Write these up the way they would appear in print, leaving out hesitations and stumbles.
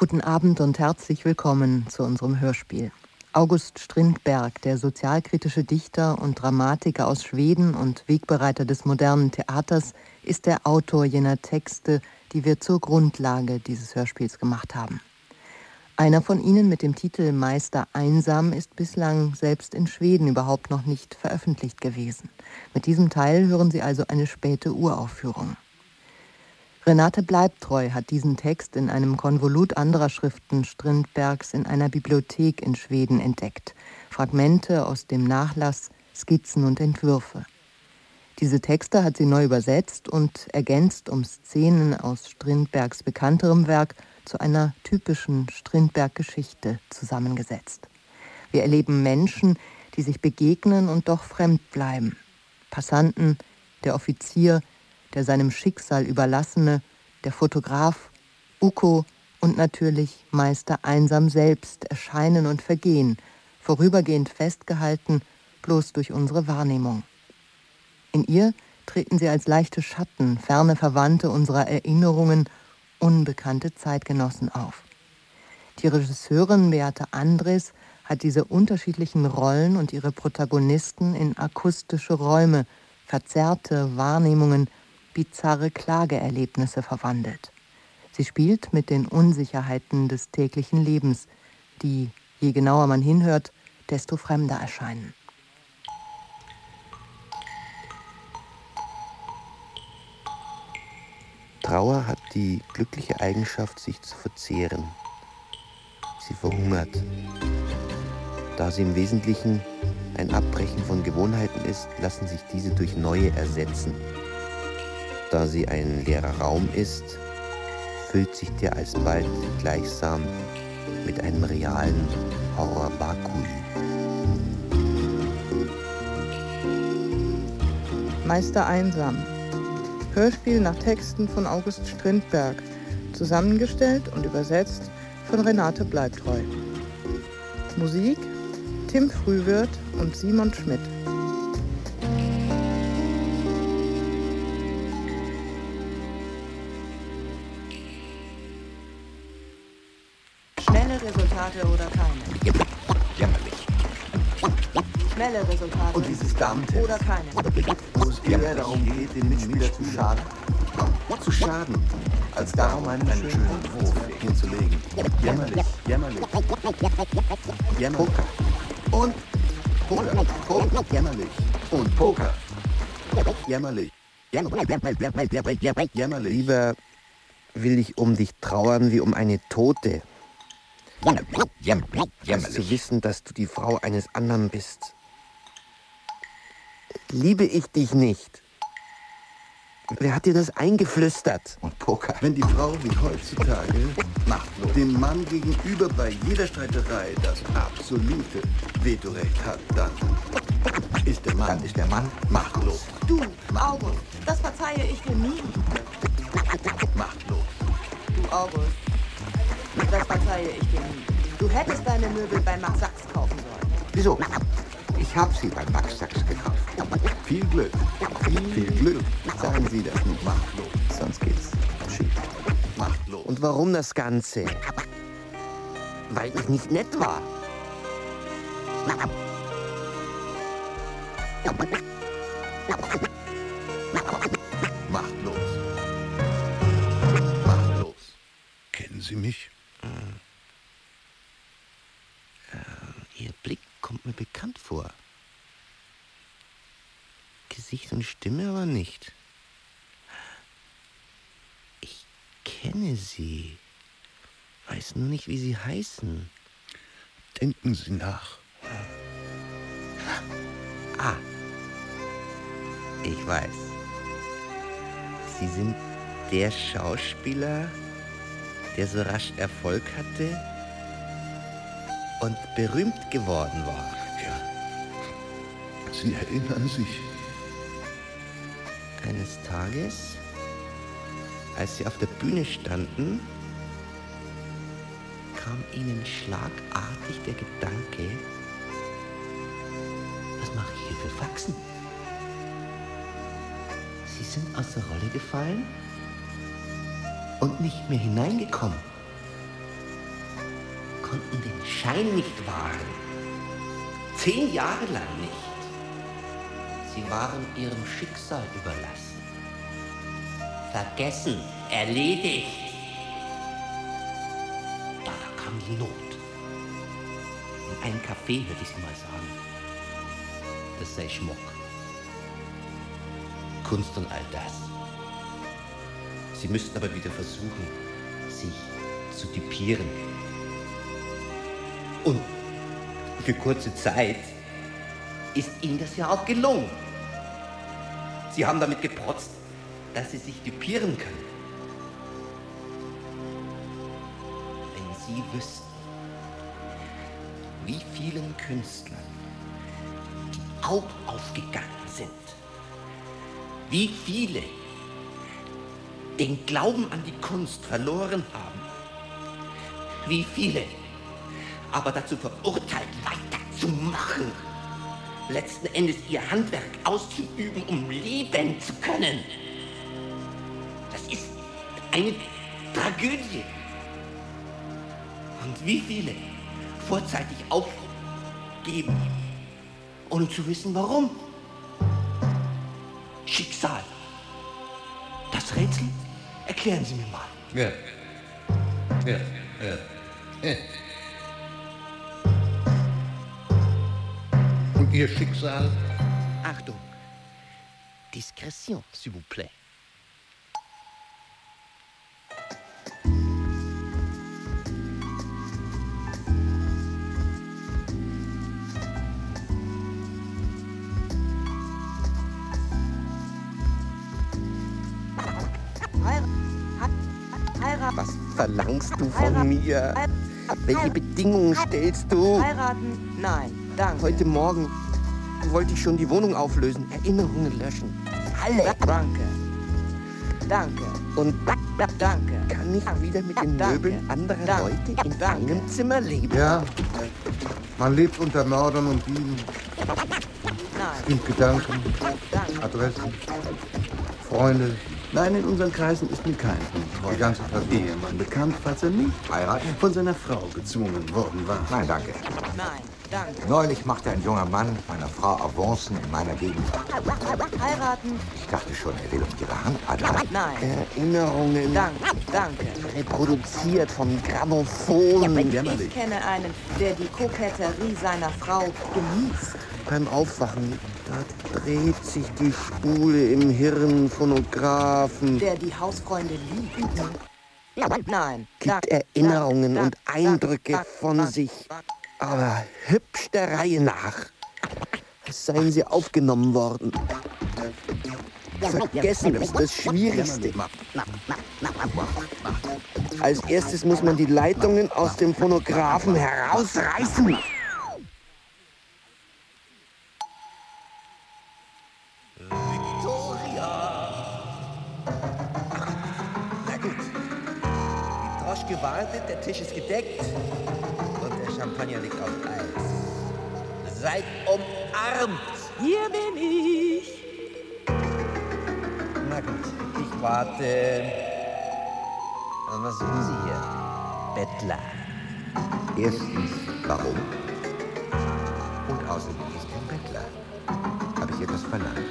Guten Abend und herzlich willkommen zu unserem Hörspiel. August Strindberg, der sozialkritische Dichter und Dramatiker aus Schweden und Wegbereiter des modernen Theaters, ist der Autor jener Texte, die wir zur Grundlage dieses Hörspiels gemacht haben. Einer von ihnen mit dem Titel Meister einsam ist bislang selbst in Schweden überhaupt noch nicht veröffentlicht gewesen. Mit diesem Teil hören Sie also eine späte Uraufführung. Renate Bleibtreu hat diesen Text in einem Konvolut anderer Schriften Strindbergs in einer Bibliothek in Schweden entdeckt. Fragmente aus dem Nachlass, Skizzen und Entwürfe. Diese Texte hat sie neu übersetzt und ergänzt um Szenen aus Strindbergs bekannterem Werk zu einer typischen Strindberg-Geschichte zusammengesetzt. Wir erleben Menschen, die sich begegnen und doch fremd bleiben. Passanten, der Offizier, der seinem Schicksal überlassene, der Fotograf, Ukko und natürlich Meister einsam selbst erscheinen und vergehen, vorübergehend festgehalten, bloß durch unsere Wahrnehmung. In ihr treten sie als leichte Schatten, ferne Verwandte unserer Erinnerungen, unbekannte Zeitgenossen auf. Die Regisseurin Beate Andres hat diese unterschiedlichen Rollen und ihre Protagonisten in akustische Räume, verzerrte Wahrnehmungen, bizarre Klageerlebnisse verwandelt. Sie spielt mit den Unsicherheiten des täglichen Lebens, die, je genauer man hinhört, desto fremder erscheinen. Trauer hat die glückliche Eigenschaft, sich zu verzehren. Sie verhungert. Da sie im Wesentlichen ein Abbrechen von Gewohnheiten ist, lassen sich diese durch neue ersetzen. Da sie ein leerer Raum ist, füllt sich der alsbald gleichsam mit einem realen Horror-Vakuum. Meister einsam. Hörspiel nach Texten von August Strindberg, zusammengestellt und übersetzt von Renate Bleibtreu. Musik Tim Frühwirth und Simon Schmidt. Schnelle Resultate oder keine? Jämmerlich. Schnelle Resultate Und dieses Damentest, oder keine? wo es eher darum geht, den Mitspieler zu schaden. Zu schaden, als darum einen schönen Wurf hinzulegen. Jämmerlich, jämmerlich. Jämmerlich. Poker. Und Poker. Poker. Jämmerlich. Und Poker. Jämmerlich. Jämmerlich. Lieber will ich um dich trauern wie um eine Tote. Als zu wissen, dass du die Frau eines anderen bist. Liebe ich dich nicht? Wer hat dir das eingeflüstert? Und Poker. Wenn die Frau wie heutzutage machtlos dem Mann gegenüber bei jeder Streiterei das absolute Vetorecht hat, dann ist der Mann machtlos. Du, August, das verzeihe ich dir nie. Machtlos. Du, August, das verzeihe ich dir nie. Du hättest deine Möbel bei Max Sachs kaufen sollen. Wieso? Ich habe sie bei Max Sachs gekauft. Viel Glück. Viel Glück. Sagen Sie das nicht. Machtlos. Sonst geht's schief. Machtlos. Und warum das Ganze? Weil ich nicht nett war. Machtlos. Machtlos. Kennen Sie mich? Ihr Blick kommt mir bekannt vor. Gesicht und Stimme aber nicht. Ich kenne Sie. Weiß nur nicht, wie Sie heißen. Denken Sie nach. Ah. Ich weiß. Sie sind der Schauspieler, der so rasch Erfolg hatte und berühmt geworden war. Ja. Sie erinnern sich. Eines Tages, als Sie auf der Bühne standen, kam Ihnen schlagartig der Gedanke, was mache ich hier für Faxen? Sie sind aus der Rolle gefallen und nicht mehr hineingekommen. konnten den Schein nicht wahren. 10 Jahre lang nicht. Sie waren ihrem Schicksal überlassen. Vergessen, erledigt. Da kam die Not. In einem Café, würde ich Sie mal sagen. Das sei Schmuck. Kunst und all das. Sie müssten aber wieder versuchen, sich zu typieren. Und für kurze Zeit ist Ihnen das ja auch gelungen. Sie haben damit geprotzt, dass Sie sich typieren können. Wenn Sie wüssten, wie vielen Künstlern die Augen aufgegangen sind, wie viele den Glauben an die Kunst verloren haben, wie viele aber dazu verurteilt, weiterzumachen, letzten Endes ihr Handwerk auszuüben, um leben zu können. Das ist eine Tragödie. Und wie viele vorzeitig aufgeben, ohne zu wissen, warum. Schicksal. Das Rätsel? Erklären Sie mir mal. Ja. Und Ihr Schicksal? Achtung. Discrétion, s'il vous plaît. Was verlangst du von mir? Welche Bedingungen stellst du? Heiraten? Nein, danke. Heute Morgen wollte ich schon die Wohnung auflösen, Erinnerungen löschen. Alle. Danke. Und Danke. kann ich wieder mit den Möbeln anderer Leute in einem Zimmer leben? Ja. Man lebt unter Mördern und Dieben. Nein. Sind Gedanken, Danke. Adressen, Freunde. Nein, in unseren Kreisen ist mir kein Die ganze Person. Ehemann bekannt, falls er nicht von seiner Frau gezwungen worden war. Nein, danke. Nein, danke. Neulich machte ein junger Mann meiner Frau Avancen in meiner Gegend. Heiraten? Ich dachte schon, er will um ihre Hand anhalten. Nein. Erinnerungen, Danke. reproduziert vom Grammophon. Ich kenne einen, der die Koketterie seiner Frau genießt. Beim Aufwachen, da dreht sich die Spule im Hirn, Phonographen. Der die Hausfreunde liebt. Nein. Gibt Erinnerungen und Eindrücke von sich, aber hübsch der Reihe nach, als seien sie aufgenommen worden. Vergessen ist das Schwierigste. Als erstes muss man die Leitungen aus dem Phonographen herausreißen. Gewartet, der Tisch ist gedeckt und der Champagner liegt auf Eis. Seid umarmt! Hier bin ich. Na gut, ich warte. Was suchen Sie hier? Bettler. Erstens, warum? Und außerdem bin ich kein Bettler. Habe ich etwas verlangt?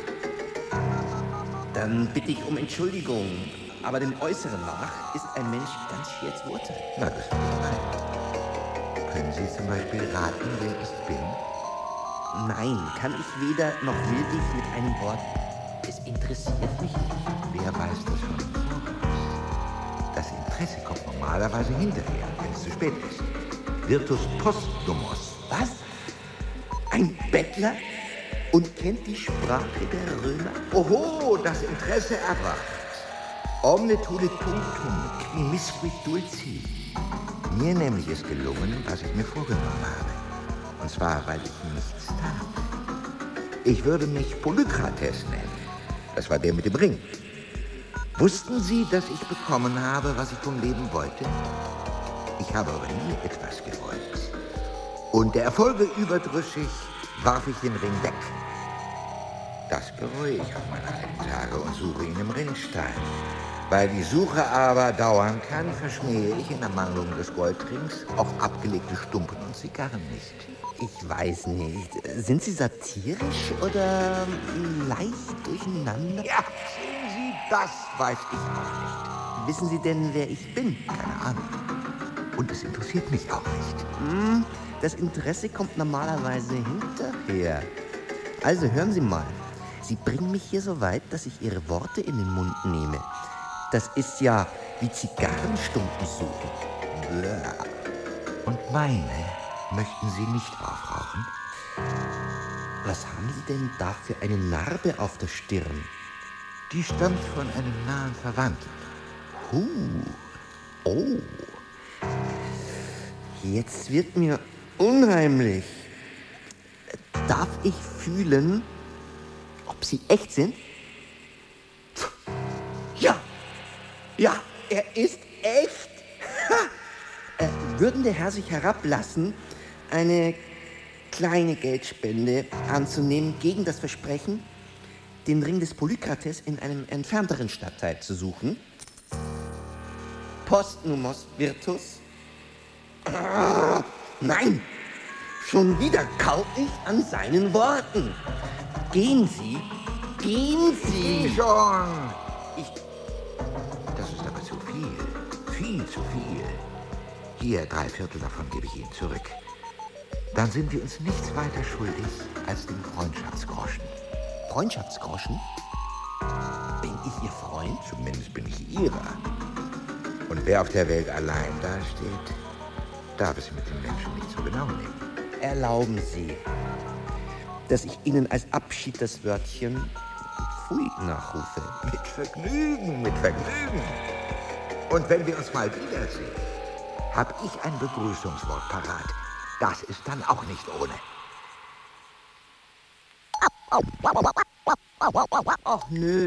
Dann bitte ich um Entschuldigung. Aber dem Äußeren nach ist ein Mensch ganz schwer zu urteilen. Na, das ist fein. Können Sie zum Beispiel raten, wer ich bin? Nein, kann ich weder noch will ich mit einem Wort. Es interessiert mich nicht. Wer weiß das schon im Voraus? Das Interesse kommt normalerweise hinterher, wenn es zu spät ist. Virtus posthumos. Was? Ein Bettler? Und kennt die Sprache der Römer? Oho, das Interesse erwacht. Omne tulit punctum, qui misquid dulci. Mir nämlich ist gelungen, was ich mir vorgenommen habe. Und zwar, weil ich nichts tat. Ich würde mich Polykrates nennen. Das war der mit dem Ring. Wussten Sie, dass ich bekommen habe, was ich vom Leben wollte? Ich habe aber nie etwas gewollt. Und der Erfolge überdrüssig warf ich den Ring weg. Das bereue ich auf meine alten Tage und suche ihn im Rinnstein. Weil die Suche aber dauern kann, verschmähe ich in Ermangelung des Goldrings auch abgelegte Stumpen und Zigarren nicht. Ich weiß nicht. Sind Sie satirisch oder leicht durcheinander? Ja, sehen Sie, das weiß ich auch nicht. Wissen Sie denn, wer ich bin? Keine Ahnung. Und es interessiert mich auch nicht. Das Interesse kommt normalerweise hinterher. Also hören Sie mal. Sie bringen mich hier so weit, dass ich Ihre Worte in den Mund nehme. Das ist ja wie Zigarrenstumpen suchen. Bäh. Und meine möchten Sie nicht aufrauchen? Was haben Sie denn da für eine Narbe auf der Stirn? Die stammt von einem nahen Verwandten. Oh. Jetzt wird mir unheimlich. Darf ich fühlen, ob Sie echt sind? Ja, er ist echt. Würden der Herr sich herablassen, eine kleine Geldspende anzunehmen gegen das Versprechen, den Ring des Polykrates in einem entfernteren Stadtteil zu suchen? Postnumos Virtus? Nein, schon wieder kaut ich an seinen Worten. Gehen Sie. Schon! Das ist aber zu viel. Viel zu viel. Hier, 3/4 davon gebe ich Ihnen zurück. Dann sind wir uns nichts weiter schuldig als den Freundschaftsgroschen. Freundschaftsgroschen? Bin ich Ihr Freund? Zumindest bin ich Ihrer. Und wer auf der Welt allein dasteht, darf es mit den Menschen nicht so genau nehmen. Erlauben Sie, dass ich Ihnen als Abschied das Wörtchen Pfui nachrufe. Mit Vergnügen, mit Vergnügen. Und wenn wir uns mal wiedersehen, habe ich ein Begrüßungswort parat. Das ist dann auch nicht ohne. Ach, nö.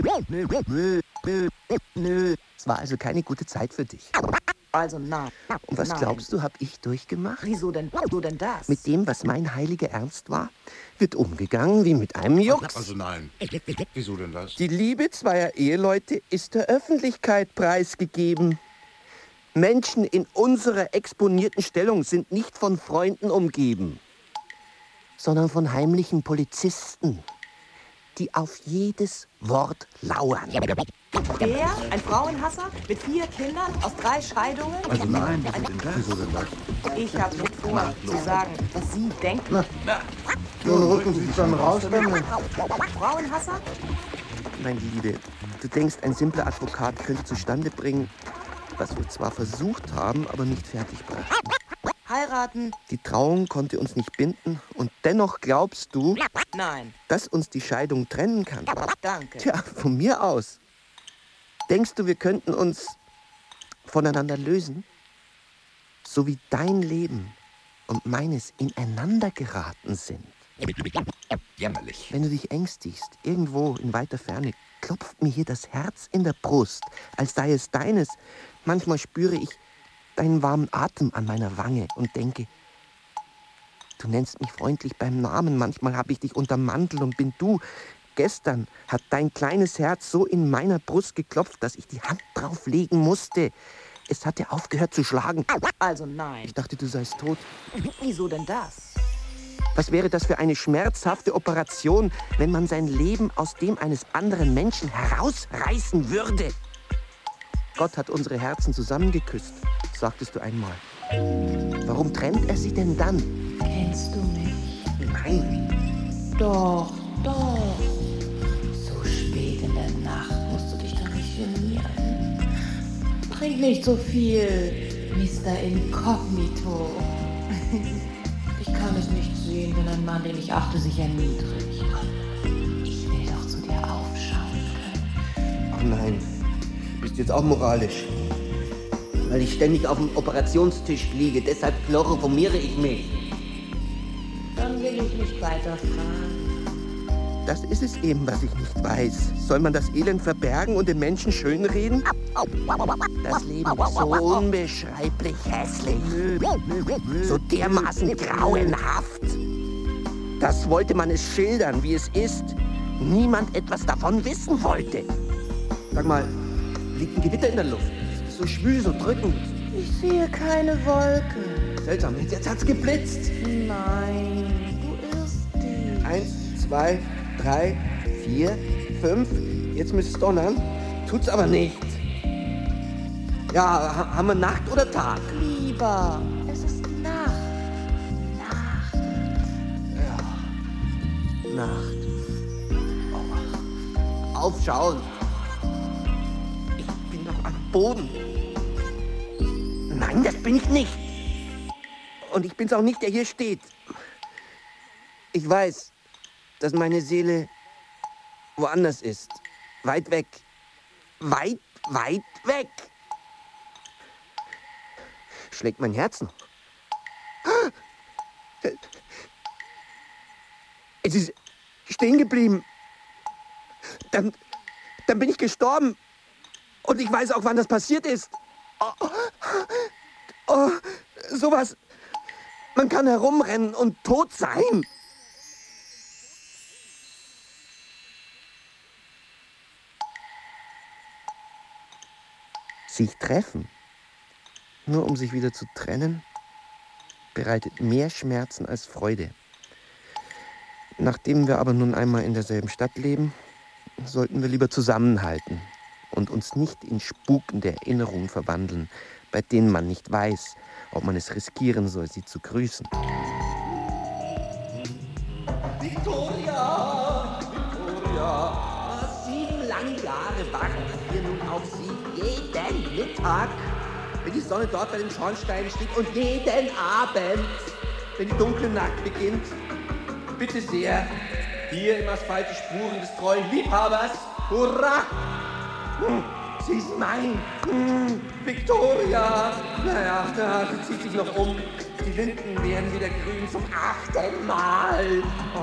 Es war also keine gute Zeit für dich. Also nein. Und was Nein. glaubst du, hab ich durchgemacht? Wieso denn das? Mit dem, was mein heiliger Ernst war, wird umgegangen wie mit einem Jux. Also nein. Wieso denn das? Die Liebe zweier Eheleute ist der Öffentlichkeit preisgegeben. Menschen in unserer exponierten Stellung sind nicht von Freunden umgeben, sondern von heimlichen Polizisten, die auf jedes Wort lauern. Der, ein Frauenhasser mit 4 Kindern aus 3 Scheidungen? Also nein, wieso denn das? Ich habe nicht vor, zu sagen, was Sie denken. Nun rücken Sie es dann raus damit. Frauenhasser? Meine Liebe, du denkst, ein simpler Advokat könnte zustande bringen, was wir zwar versucht haben, aber nicht fertig brachten. Heiraten? Die Trauung konnte uns nicht binden und dennoch glaubst du, Nein. dass uns die Scheidung trennen kann. Danke. Tja, von mir aus. Denkst du, wir könnten uns voneinander lösen? So wie dein Leben und meines ineinander geraten sind. Jämmerlich. Wenn du dich ängstigst, irgendwo in weiter Ferne, klopft mir hier das Herz in der Brust, als sei es deines. Manchmal spüre ich deinen warmen Atem an meiner Wange und denke, du nennst mich freundlich beim Namen, manchmal habe ich dich unterm Mantel und bin du. Gestern hat dein kleines Herz so in meiner Brust geklopft, dass ich die Hand drauf legen musste. Es hatte aufgehört zu schlagen. Also nein. Ich dachte, du seist tot. Wieso denn das? Was wäre das für eine schmerzhafte Operation, wenn man sein Leben aus dem eines anderen Menschen herausreißen würde? Gott hat unsere Herzen zusammengeküsst, sagtest du einmal. Warum trennt er sie denn dann? Kennst du mich? Nein. Doch. So spät in der Nacht musst du dich doch nicht genieren. Trink nicht so viel, Mr. Inkognito. Ich kann es nicht sehen, wenn ein Mann, den ich achte, sich erniedrigt. Ich will doch zu dir aufschauen können. Ach nein, bist jetzt auch moralisch. Weil ich ständig auf dem Operationstisch liege, deshalb chloroformiere ich mich. Dann will ich nicht weiter fragen. Das ist es eben, was ich nicht weiß. Soll man das Elend verbergen und den Menschen schönreden? Das Leben ist so unbeschreiblich hässlich. So dermaßen grauenhaft. Das wollte man es schildern, wie es ist. Niemand etwas davon wissen wollte. Sag mal, liegt ein Gewitter in der Luft. So schwül, so drückend. Ich sehe keine Wolke. Seltsam, jetzt hat's geblitzt. Nein, du irrst dich. 1, 2, 3, 4, 5. Jetzt müsste es donnern. Tut's aber nicht. Ja, haben wir Nacht oder Tag? Lieber, es ist Nacht. Nacht. Ja, Nacht. Oh. Aufschauen. Ich bin doch am Boden. Nein, das bin ich nicht. Und ich bin's auch nicht, der hier steht. Ich weiß, dass meine Seele woanders ist. Weit weg. Weit, weit weg. Schlägt mein Herz noch. Es ist stehen geblieben. Dann bin ich gestorben. Und ich weiß auch, wann das passiert ist. Oh, sowas. Man kann herumrennen und tot sein. Sich treffen, nur um sich wieder zu trennen, bereitet mehr Schmerzen als Freude. Nachdem wir aber nun einmal in derselben Stadt leben, sollten wir lieber zusammenhalten und uns nicht in spukende Erinnerungen verwandeln, bei denen man nicht weiß, ob man es riskieren soll, sie zu grüßen. Victoria! Victoria! 7 lange Jahre warten wir nun auf Sie, jeden Mittag, wenn die Sonne dort bei den Schornsteinen steht und jeden Abend, wenn die dunkle Nacht beginnt. Bitte sehr, hier im Asphalt die Spuren des treuen Liebhabers. Hurra! Sie ist mein. Victoria. Naja, sie zieht sich noch um. Die Linden werden wieder grün zum 8. Mal.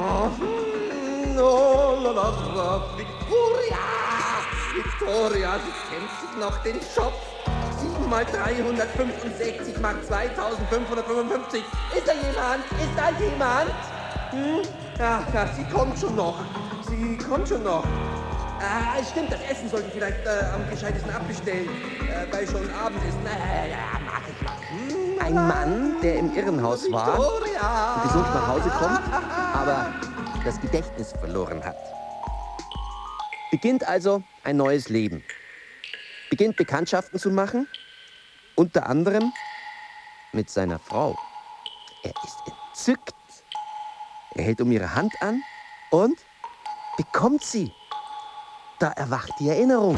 Victoria, sie kennt sich noch den Schopf. 7 mal 365 macht 2555. Ist da jemand? Ist da jemand? Ja, sie kommt schon noch. Sie kommt schon noch. Stimmt, das Essen sollte ich vielleicht am gescheitesten abbestellen, weil schon Abend ist. Mag ich noch. Ein Mann, der im Irrenhaus war, gesund nach Hause kommt, aber das Gedächtnis verloren hat. Beginnt also ein neues Leben. Beginnt Bekanntschaften zu machen, unter anderem mit seiner Frau. Er ist entzückt. Er hält um ihre Hand an und bekommt sie. Da erwacht die Erinnerung.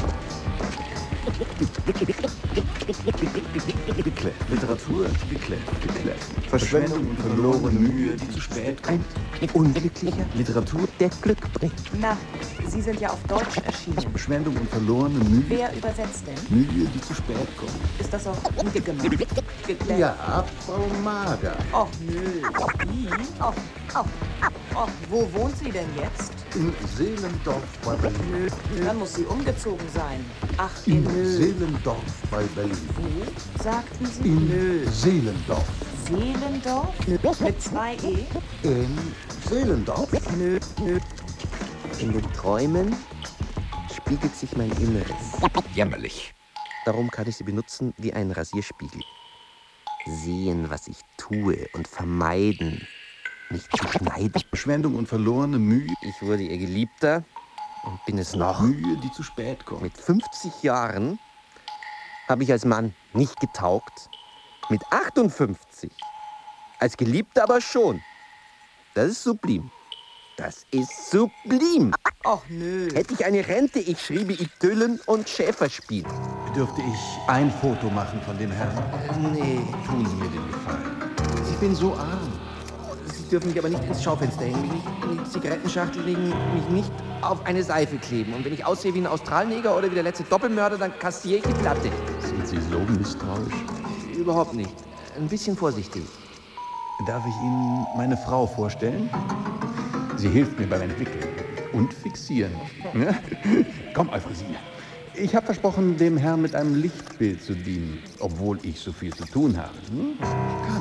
Literatur, geklärt. Verschwendung und verlorene Mühe, die zu spät kommt. Ein Unglücklicher, Literatur, der Glück bringt. Na, Sie sind ja auf Deutsch erschienen. Verschwendung und verlorene Mühe. Wer übersetzt denn? Mühe, die zu spät kommt. Ist das auch geklärt? Ja, Frau Mager. Och, nö. Wie? Och, wo wohnt sie denn jetzt? In Seelendorf bei Berlin. Dann muss sie umgezogen sein. Ach, In in Seelendorf bei Berlin. Wo, sagten Sie? In Seelendorf. Seelendorf? Mit 2 E? In Seelendorf? Nö. In den Träumen spiegelt sich mein Inneres. Jämmerlich. Darum kann ich sie benutzen wie einen Rasierspiegel. Sehen, was ich tue und vermeiden, nicht zu schneiden. Verschwendung und verlorene Mühe. Ich wurde ihr Geliebter und bin es noch. Mühe, die zu spät kommt. Mit 50 Jahren habe ich als Mann nicht getaugt. Mit 58 als Geliebter aber schon. Das ist sublim. Das ist sublim. Och, nö. Hätte ich eine Rente, ich schriebe Idyllen und Schäferspiel. Dürfte ich ein Foto machen von dem Herrn? Nee, Tun Sie mir den Gefallen. Ich bin so arm. Sie dürfen mich aber nicht ins Schaufenster hängen, mich nicht in die Zigarettenschachtel legen, mich nicht auf eine Seife kleben. Und wenn ich aussehe wie ein Australneger oder wie der letzte Doppelmörder, dann kassiere ich die Platte. Sind Sie so misstrauisch? Überhaupt nicht. Ein bisschen vorsichtig. Darf ich Ihnen meine Frau vorstellen? Sie hilft mir beim Entwickeln und Fixieren. Komm, Euphrasie. Ich habe versprochen, dem Herrn mit einem Lichtbild zu dienen, obwohl ich so viel zu tun habe. Komm.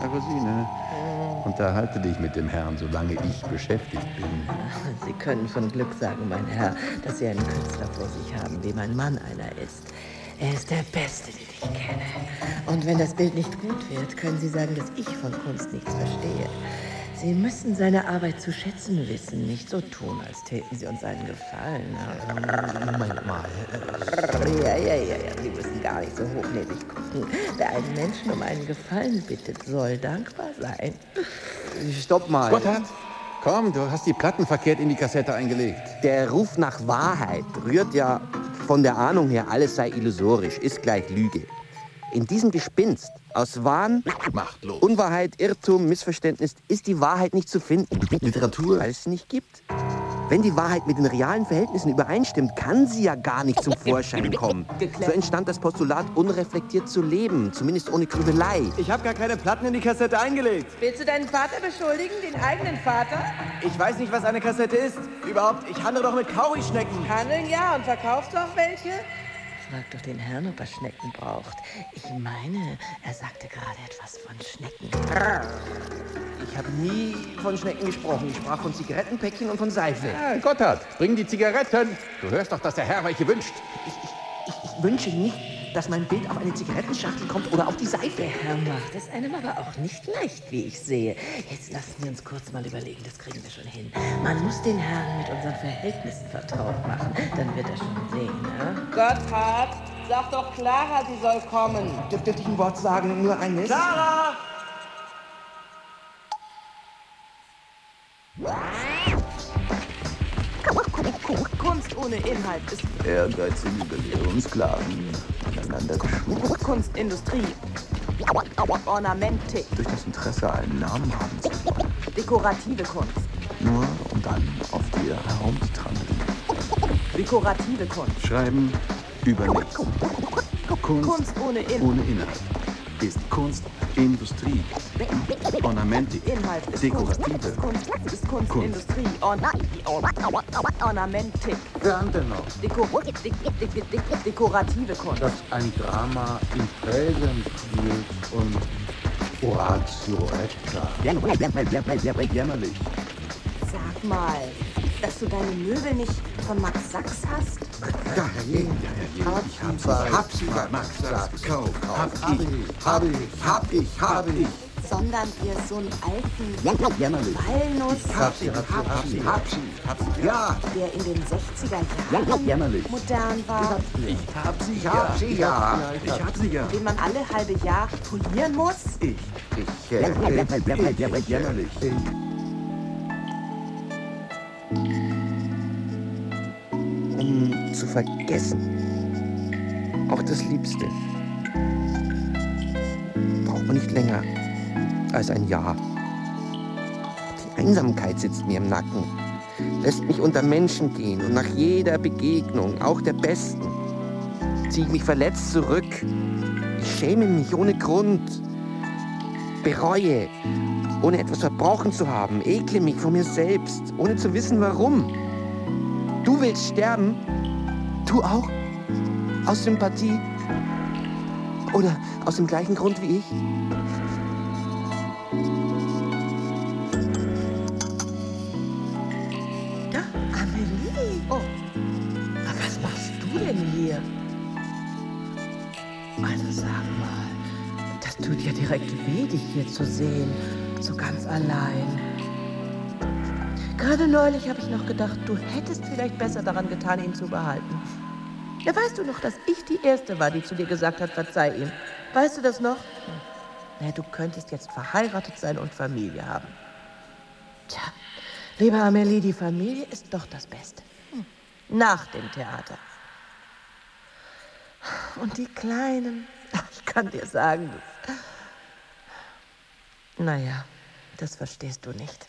Rosine, unterhalte dich mit dem Herrn, solange ich beschäftigt bin. Sie können von Glück sagen, mein Herr, dass Sie einen Künstler vor sich haben, wie mein Mann einer ist. Er ist der Beste, den ich kenne. Und wenn das Bild nicht gut wird, können Sie sagen, dass ich von Kunst nichts verstehe. Sie müssen seine Arbeit zu schätzen wissen, nicht so tun, als täten Sie uns einen Gefallen. Moment mal. Ja, Sie müssen gar nicht so hochnäsig gucken. Wer einen Menschen um einen Gefallen bittet, soll dankbar sein. Stopp mal. Gotthard, komm, du hast die Platten verkehrt in die Kassette eingelegt. Der Ruf nach Wahrheit rührt ja von der Ahnung her, alles sei illusorisch, ist gleich Lüge. In diesem Gespinst aus Wahn, Machtlos. Unwahrheit, Irrtum, Missverständnis ist die Wahrheit nicht zu finden. Literatur. Weil es sie nicht gibt. Wenn die Wahrheit mit den realen Verhältnissen übereinstimmt, kann sie ja gar nicht zum Vorschein kommen. So entstand das Postulat, unreflektiert zu leben, zumindest ohne Grübelei. Ich habe gar keine Platten in die Kassette eingelegt. Willst du deinen Vater beschuldigen, den eigenen Vater? Ich weiß nicht, was eine Kassette ist. Überhaupt, ich handle doch mit Kaurischnecken. Handeln ja und verkaufst du auch welche? Frag doch den Herrn, ob er Schnecken braucht. Ich meine, er sagte gerade etwas von Schnecken. Ich habe nie von Schnecken gesprochen. Ich sprach von Zigarettenpäckchen und von Seife. Ja, Gotthard, bring die Zigaretten. Du hörst doch, dass der Herr welche wünscht. Ich wünsche nicht, dass mein Bild auf eine Zigarettenschachtel kommt oder auf die Seife. Der Herr macht es einem aber auch nicht leicht, wie ich sehe. Jetzt lassen wir uns kurz mal überlegen, das kriegen wir schon hin. Man muss den Herrn mit unseren Verhältnissen vertraut machen, dann wird er schon sehen, ne? Gotthard, sag doch Clara, sie soll kommen. Dürfte ich ein Wort sagen, nur eines? Clara! Kunst ohne Inhalt ist Ehrgeizige Belehrungssklaven aneinander geschworen. Kunstindustrie. Ornamentik. Durch das Interesse einen Namen haben zu wollen. Dekorative Kunst. Nur um dann auf dir herumzutrampeln. Dekorative Kunst. Schreiben über nichts. Kunst ohne Inhalt. Ohne Inhalt ist Kunst, Industrie, Ornamentik, Inhalt ist dekorative Kunst ist Kunstindustrie. Ornamentik. Wer andere noch? Dekorative Kunst. Dass ein Drama in Präsens spielt und Oratio et jämmerlich. Sag mal, dass du deine Möbel nicht von Max Sachs hast? Ja, hab sie, Max Sachs. Kauf. Hab ich. Sondern ihr so einen alten Jämmerlich. Walnuss, Hab sie. Ja, der in den 60er Jahren Jämmerlich. modern war, Ich hab sie ja. den man alle halbe Jahr polieren muss? Jämmerlich. Um zu vergessen. Auch das Liebste. Braucht man nicht länger als ein Jahr. Die Einsamkeit sitzt mir im Nacken, lässt mich unter Menschen gehen und nach jeder Begegnung, auch der besten, ziehe ich mich verletzt zurück. Ich schäme mich ohne Grund, bereue, ohne etwas verbrochen zu haben, ekle mich vor mir selbst, ohne zu wissen warum. Du willst sterben? Du auch? Aus Sympathie? Oder aus dem gleichen Grund wie ich? Da, Amelie. Oh, aber was machst du denn hier? Also sag mal, das tut ja direkt weh, dich hier zu sehen, so ganz allein. Gerade neulich habe ich noch gedacht, du hättest vielleicht besser daran getan, ihn zu behalten. Ja, weißt du noch, dass ich die Erste war, die zu dir gesagt hat, verzeih ihm. Weißt du das noch? Na, du könntest jetzt verheiratet sein und Familie haben. Tja, liebe Amelie, die Familie ist doch das Beste. Nach dem Theater. Und die Kleinen, ich kann dir sagen, naja, das verstehst du nicht.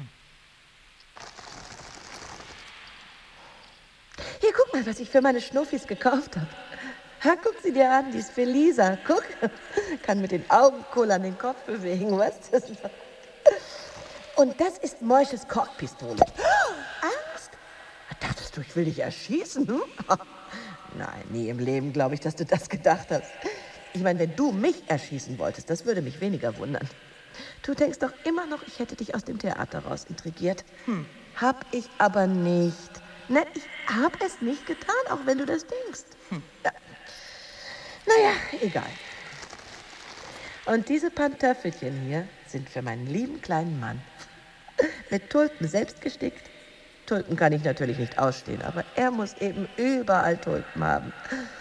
Hier, guck mal, was ich für meine Schnuffis gekauft habe. Ha, guck sie dir an, die ist für Lisa. Guck, kann mit den Augen kullern, den Kopf bewegen, weißt du? Und das ist Moisches Kochpistole. Angst? Dachtest du, ich will dich erschießen? Hm? Nein, nie im Leben glaube ich, dass du das gedacht hast. Ich meine, wenn du mich erschießen wolltest, das würde mich weniger wundern. Du denkst doch immer noch, ich hätte dich aus dem Theater raus intrigiert. Hab ich aber nicht. Nein, ich hab es nicht getan, auch wenn du das denkst. Ja. Naja, egal. Und diese Pantöffelchen hier sind für meinen lieben kleinen Mann. Mit Tulpen selbst gestickt. Tulpen kann ich natürlich nicht ausstehen, aber er muss eben überall Tulpen haben.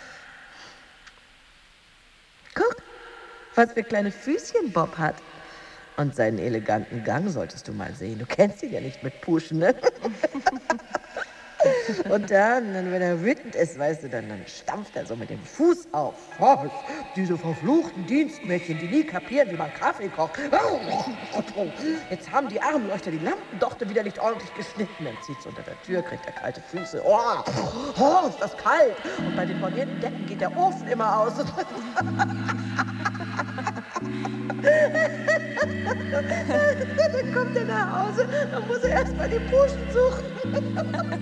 Guck, was für kleine Füßchen Bob hat. Und seinen eleganten Gang solltest du mal sehen. Du kennst ihn ja nicht mit Puschen, ne? Und dann, wenn er wütend ist, weißt du, dann stampft er so mit dem Fuß auf. Oh, diese verfluchten Dienstmädchen, die nie kapieren, wie man Kaffee kocht. Jetzt haben die Armleuchter die Lampendochte wieder nicht ordentlich geschnitten. Dann zieht's unter der Tür, kriegt er kalte Füße. Oh, ist das kalt. Und bei den bornierten Decken geht der Ofen immer aus. Dann kommt er nach Hause, dann muss er erst mal die Puschen suchen.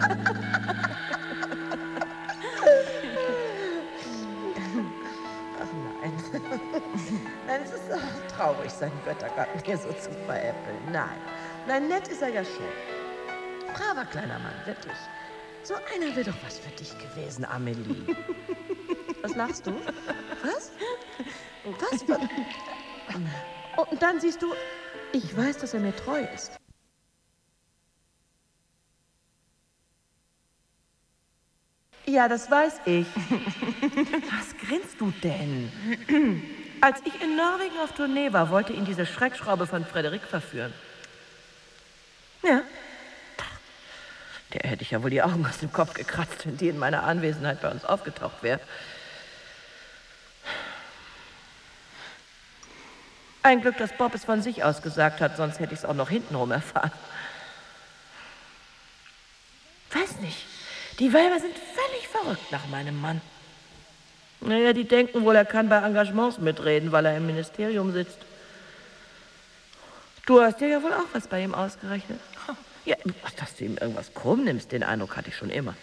Ach nein. Nein, es ist auch traurig, seinen Göttergarten hier so zu veräppeln. Nein, nett ist er ja schon. Braver kleiner Mann, wirklich. So einer wäre doch was für dich gewesen, Amelie. Was lachst du? Was? Und dann siehst du, ich weiß, dass er mir treu ist. Ja, das weiß ich. Was grinst du denn? Als ich in Norwegen auf Tournee war, wollte ihn diese Schreckschraube von Frederik verführen. Ja. Der hätte ich ja wohl die Augen aus dem Kopf gekratzt, wenn die in meiner Anwesenheit bei uns aufgetaucht wäre. Ein Glück, dass Bob es von sich aus gesagt hat, sonst hätte ich es auch noch hintenrum erfahren. Weiß nicht, die Weiber sind völlig verrückt nach meinem Mann. Naja, die denken wohl, er kann bei Engagements mitreden, weil er im Ministerium sitzt. Du hast dir ja wohl auch was bei ihm ausgerechnet. Ja, dass du ihm irgendwas krumm nimmst, den Eindruck hatte ich schon immer.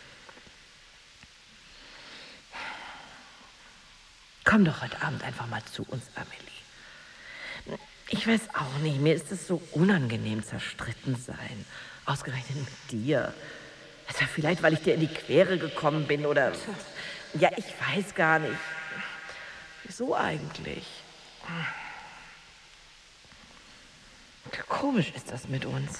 Komm doch heute Abend einfach mal zu uns, Amelie. Ich weiß auch nicht, mir ist es so unangenehm zerstritten sein. Ausgerechnet mit dir. Also vielleicht, weil ich dir in die Quere gekommen bin oder... Ja, ich weiß gar nicht. Wieso eigentlich? Komisch ist das mit uns.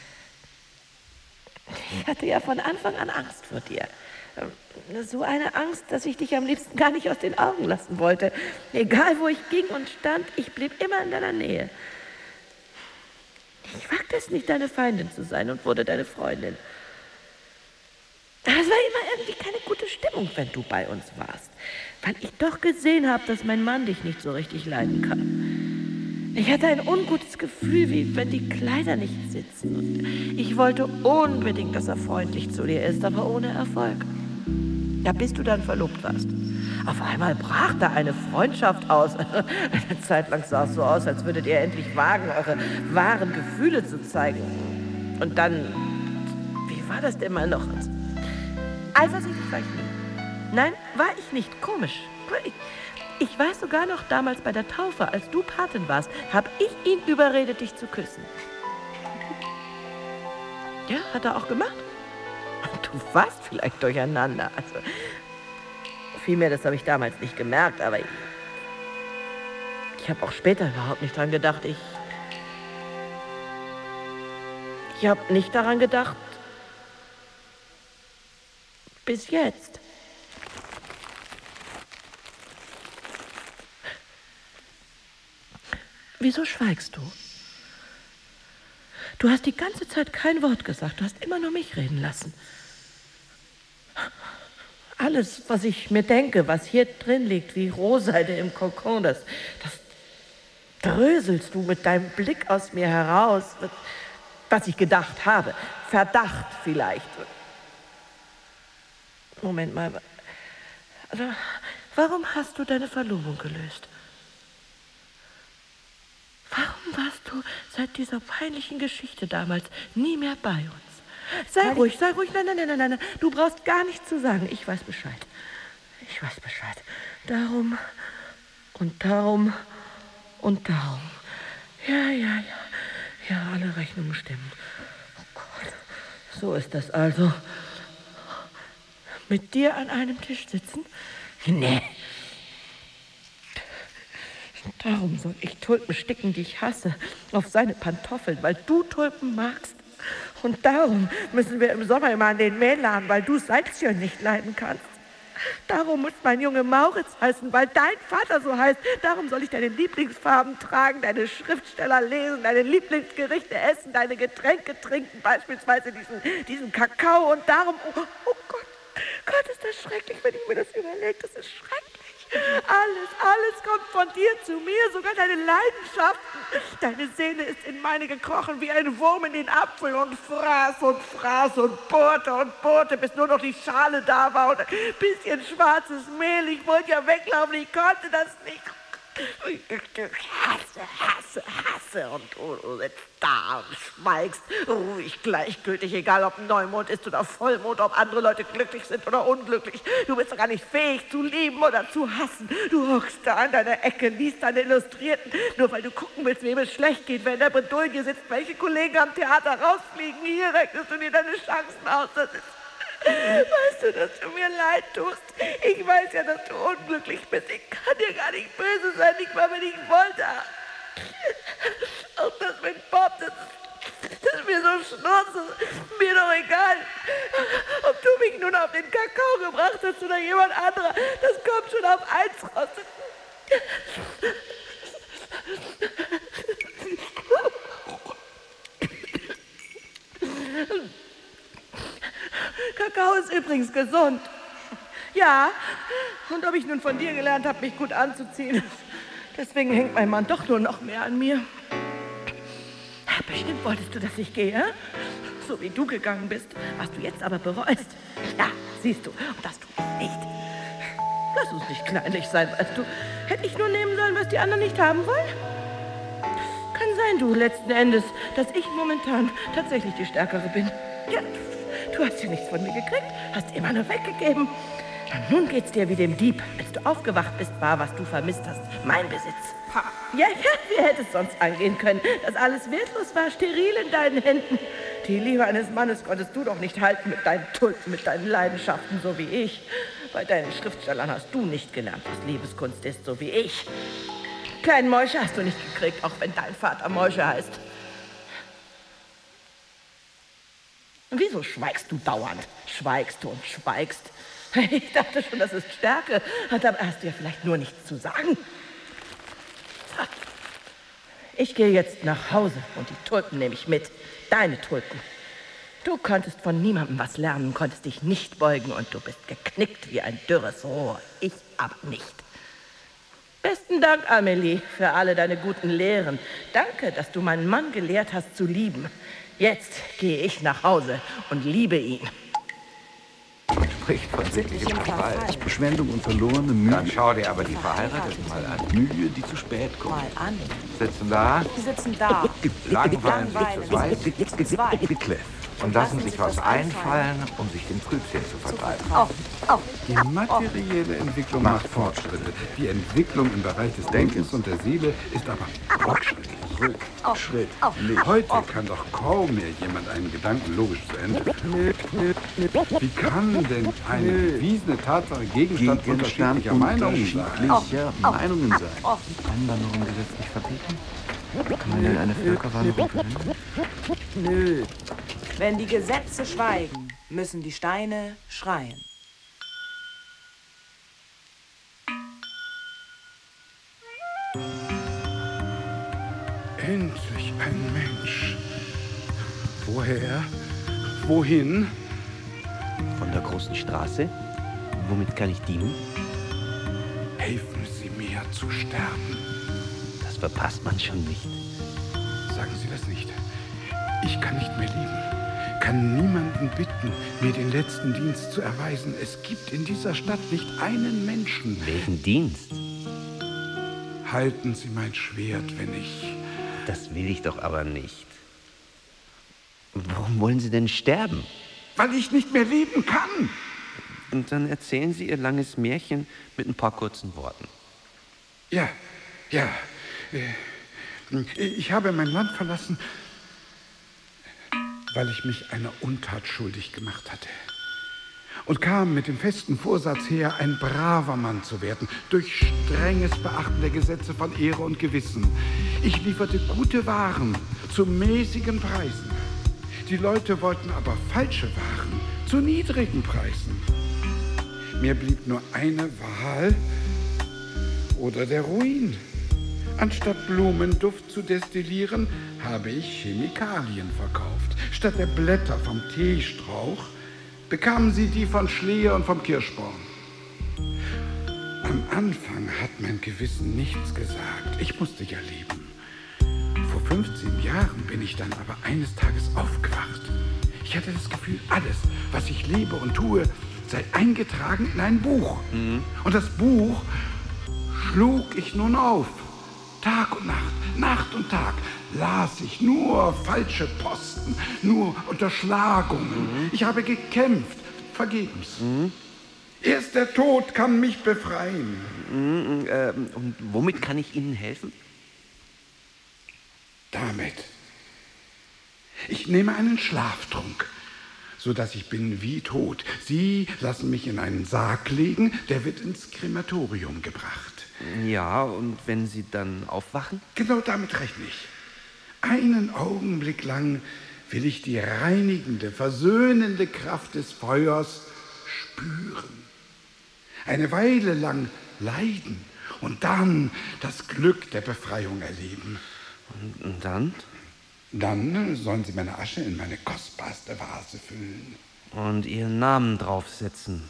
Ich hatte ja von Anfang an Angst vor dir. So eine Angst, dass ich dich am liebsten gar nicht aus den Augen lassen wollte. Egal, wo ich ging und stand, ich blieb immer in deiner Nähe. Ich wagte es nicht, deine Feindin zu sein und wurde deine Freundin. Aber es war immer irgendwie keine gute Stimmung, wenn du bei uns warst. Weil ich doch gesehen habe, dass mein Mann dich nicht so richtig leiden kann. Ich hatte ein ungutes Gefühl, wie wenn die Kleider nicht sitzen. Und ich wollte unbedingt, dass er freundlich zu dir ist, aber ohne Erfolg. Ja, bis du dann verlobt warst. Auf einmal brach da eine Freundschaft aus. Eine Zeit lang sah es so aus, als würdet ihr endlich wagen, eure wahren Gefühle zu zeigen. Und dann, wie war das denn mal noch? Eifersüchtig war ich nie. Nein, war ich nicht. Komisch. Ich weiß sogar noch, damals bei der Taufe, als du Patin warst, habe ich ihn überredet, dich zu küssen. Ja, hat er auch gemacht. Du warst vielleicht durcheinander. Also, vielmehr, das habe ich damals nicht gemerkt, aber ich habe auch später überhaupt nicht dran gedacht. Ich habe nicht daran gedacht, bis jetzt. Wieso schweigst du? Du hast die ganze Zeit kein Wort gesagt. Du hast immer nur mich reden lassen. Alles, was ich mir denke, was hier drin liegt, wie Rohseide im Kokon, das dröselst du mit deinem Blick aus mir heraus, was ich gedacht habe. Verdacht vielleicht. Moment mal. Also, warum hast du deine Verlobung gelöst? Warum warst du seit dieser peinlichen Geschichte damals nie mehr bei uns? Sei ruhig. Nein. Du brauchst gar nichts zu sagen. Ich weiß Bescheid. Darum. Ja, alle Rechnungen stimmen. Oh Gott, so ist das also. Mit dir an einem Tisch sitzen? Nee. Darum soll ich Tulpen sticken, die ich hasse, auf seine Pantoffeln, weil du Tulpen magst. Und darum müssen wir im Sommer immer an den Mähladen, weil du Salzchen nicht leiden kannst. Darum muss mein Junge Mauritz heißen, weil dein Vater so heißt. Darum soll ich deine Lieblingsfarben tragen, deine Schriftsteller lesen, deine Lieblingsgerichte essen, deine Getränke trinken, beispielsweise diesen Kakao. Und darum, oh Gott, ist das schrecklich, wenn ich mir das überlege. Das ist schrecklich. Alles kommt von dir zu mir, sogar deine Leidenschaften. Deine Seele ist in meine gekrochen wie ein Wurm in den Apfel und fraß und bohrte, bis nur noch die Schale da war und ein bisschen schwarzes Mehl. Ich wollte ja weglaufen, ich konnte das nicht. Hasse und du sitzt da und schweigst, ruhig, gleichgültig, egal ob Neumond ist oder Vollmond, ob andere Leute glücklich sind oder unglücklich. Du bist doch gar nicht fähig zu lieben oder zu hassen. Du hockst da an deiner Ecke, liest deine Illustrierten, nur weil du gucken willst, wem es schlecht geht, wenn der Bredouille sitzt, welche Kollegen am Theater rausfliegen. Hier rechnest du dir deine Chancen aus. Das ist... Weißt du, dass du mir leid tust? Ich weiß ja, dass du unglücklich bist. Ich kann dir gar nicht böse sein, nicht mal, wenn ich wollte. Auch das mit Bob, das ist mir so schnurz, mir doch egal. Ob du mich nun auf den Kakao gebracht hast oder jemand anderer, das kommt schon auf eins raus. Kakao ist übrigens gesund. Ja, und ob ich nun von dir gelernt habe, mich gut anzuziehen. Deswegen hängt mein Mann doch nur noch mehr an mir. Bestimmt wolltest du, dass ich gehe, so wie du gegangen bist, was du jetzt aber bereust. Ja, siehst du, und das tue ich nicht. Lass uns nicht kleinlich sein, weißt du. Hätte ich nur nehmen sollen, was die anderen nicht haben wollen? Kann sein, du, letzten Endes, dass ich momentan tatsächlich die Stärkere bin. Ja, du hast ja nichts von mir gekriegt, hast immer nur weggegeben. Und nun geht's dir wie dem Dieb. Als du aufgewacht bist, war, was du vermisst hast, mein Besitz. Ja, wie hätte es sonst angehen können, dass alles wertlos war, steril in deinen Händen. Die Liebe eines Mannes konntest du doch nicht halten mit deinen Tulpen, mit deinen Leidenschaften, so wie ich. Bei deinen Schriftstellern hast du nicht gelernt, was Liebeskunst ist, so wie ich. Kleinen Moische hast du nicht gekriegt, auch wenn dein Vater Moische heißt. Und wieso schweigst du dauernd? Schweigst du und schweigst. Ich dachte schon, das ist Stärke. Aber hast du ja vielleicht nur nichts zu sagen. Ich gehe jetzt nach Hause und die Tulpen nehme ich mit. Deine Tulpen. Du konntest von niemandem was lernen, konntest dich nicht beugen und du bist geknickt wie ein dürres Rohr. Ich aber nicht. Besten Dank, Amelie, für alle deine guten Lehren. Danke, dass du meinen Mann gelehrt hast zu lieben. Jetzt gehe ich nach Hause und liebe ihn. Spricht von sittlichem Verfall. Verschwendung und verlorene Mühe. Dann schau dir aber die Verheirateten mal an. Mühe, die zu spät kommt. Mal an. Sitzen da, Die sitzen da. langweilen sich zu zweit Gekläfft. und lassen sich was einfallen, um sich den Trübsinn zu vertreiben. Die materielle Entwicklung macht Fortschritte. Die Entwicklung im Bereich des Denkens und der Seele ist aber rückschrittlich. Rückschritt. Heute kann doch kaum mehr jemand einen Gedanken logisch zu Ende führen. Wie kann denn eine bewiesene Tatsache Gegenstand unterschiedlicher Meinungen sein? Meinungen sein. Einwanderung gesetzlich verbieten? Kann man denn eine Völkerwanderung verhindern? Nö. Wenn die Gesetze schweigen, müssen die Steine schreien. Endlich ein Mensch. Woher? Wohin? Von der großen Straße? Womit kann ich dienen? Helfen Sie mir zu sterben. Das verpasst man schon nicht. Sagen Sie das nicht. Ich kann nicht mehr leben. Kann niemanden bitten, mir den letzten Dienst zu erweisen. Es gibt in dieser Stadt nicht einen Menschen. Welchen Dienst? Halten Sie mein Schwert, wenn ich... Das will ich doch aber nicht. Warum wollen Sie denn sterben? Weil ich nicht mehr leben kann. Und dann erzählen Sie Ihr langes Märchen mit ein paar kurzen Worten. Ja. Ich habe mein Land verlassen, weil ich mich einer Untat schuldig gemacht hatte. Und kam mit dem festen Vorsatz her, ein braver Mann zu werden, durch strenges Beachten der Gesetze von Ehre und Gewissen. Ich lieferte gute Waren zu mäßigen Preisen. Die Leute wollten aber falsche Waren zu niedrigen Preisen. Mir blieb nur eine Wahl oder der Ruin. Anstatt Blumenduft zu destillieren, habe ich Chemikalien verkauft. Statt der Blätter vom Teestrauch bekamen sie die von Schlehe und vom Kirschbaum. Am Anfang hat mein Gewissen nichts gesagt. Ich musste ja leben. Vor 15 Jahren bin ich dann aber eines Tages aufgewacht. Ich hatte das Gefühl, alles, was ich lebe und tue, sei eingetragen in ein Buch. Und das Buch schlug ich nun auf. Tag und Nacht, Nacht und Tag las ich nur falsche Posten, nur Unterschlagungen. Ich habe gekämpft, vergebens. Erst der Tod kann mich befreien. Und womit kann ich Ihnen helfen? Damit. Ich nehme einen Schlaftrunk, sodass ich bin wie tot. Sie lassen mich in einen Sarg legen, der wird ins Krematorium gebracht. Ja, und wenn Sie dann aufwachen? Genau damit rechne ich. Einen Augenblick lang will ich die reinigende, versöhnende Kraft des Feuers spüren. Eine Weile lang leiden und dann das Glück der Befreiung erleben. Und dann? Dann sollen Sie meine Asche in meine kostbarste Vase füllen. Und Ihren Namen draufsetzen.